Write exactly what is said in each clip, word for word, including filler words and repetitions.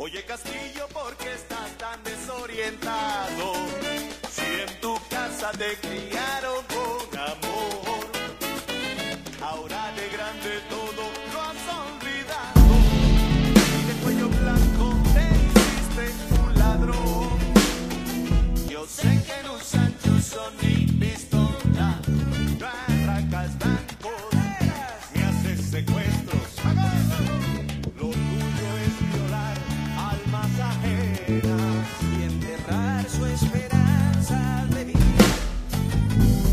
Oye Castillo, ¿por qué estás tan desorientado? Si en tu casa te criaron con amor, ahora de grande todo lo has olvidado y de cuello blanco te hiciste un ladrón. Yo sé que no usan chuzo ni pistola, no arrancas bancos ni haces secuestros. Lo tuyo es violar almas ajenas y enterrar su esperanza de vivir.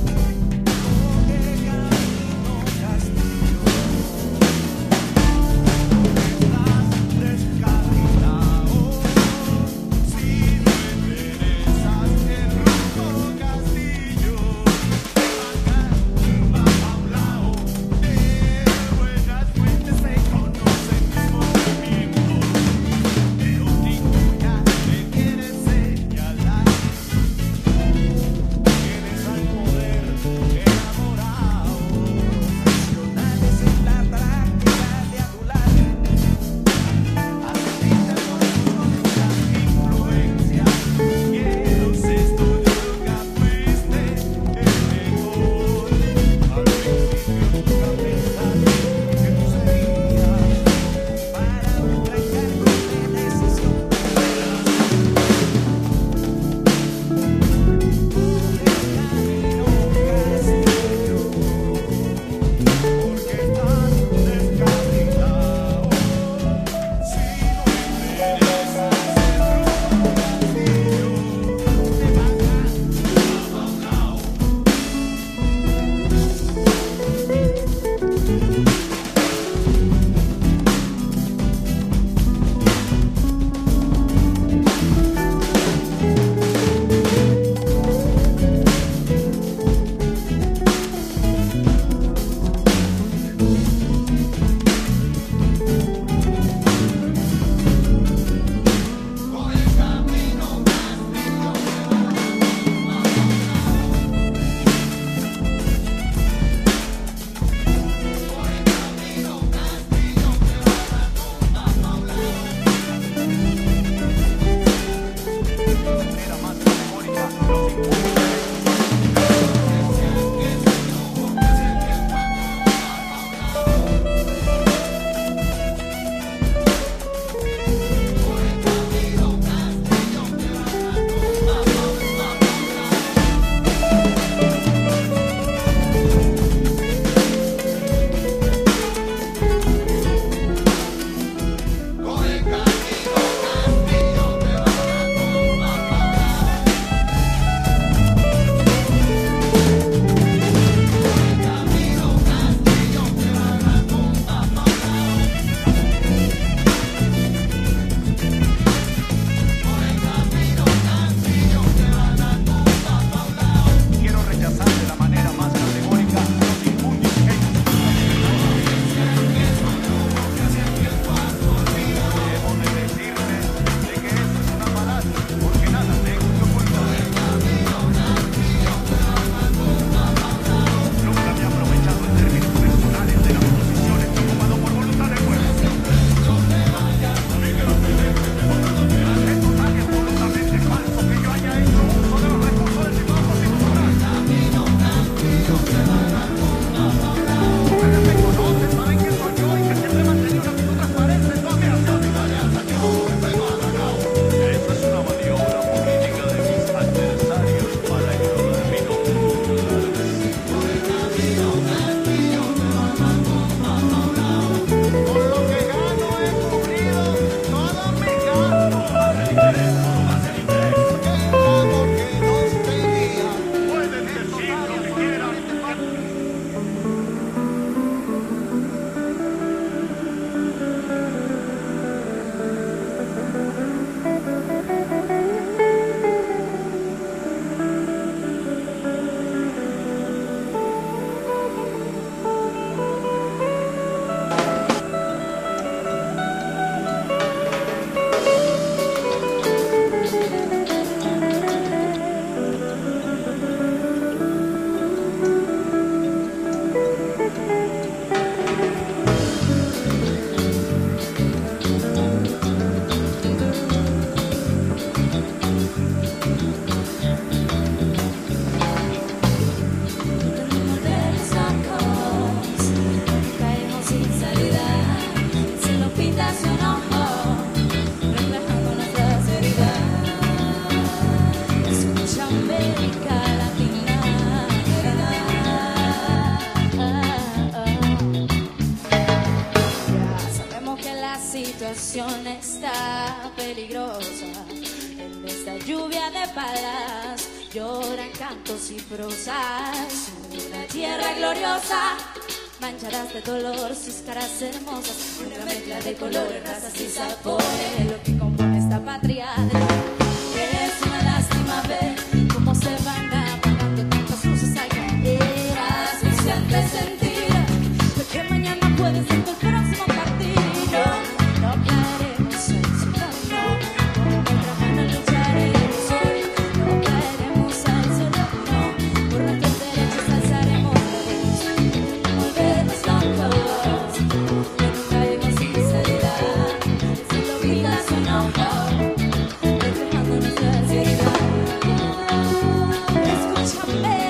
palas, lloran cantos y prosas. Una tierra gloriosa, manchadas de dolor, sus caras hermosas. Una mezcla de colores, razas y sabores, lo que compone esta patria. Es una lástima ver cómo se van apagando tantas luces al caer. Asfixiante sentir que mañana puede ser tu próximo partido. No caeremos al ciudadano, con nuestra mano lucharemos hoy. No caeremos al ciudadano, por nuestros derechos alzaremos la voz. Volvernos locos, que nunca vimos sinceridad, siendo vidas un amor, reflejando nuestra ciudad. Escúchame.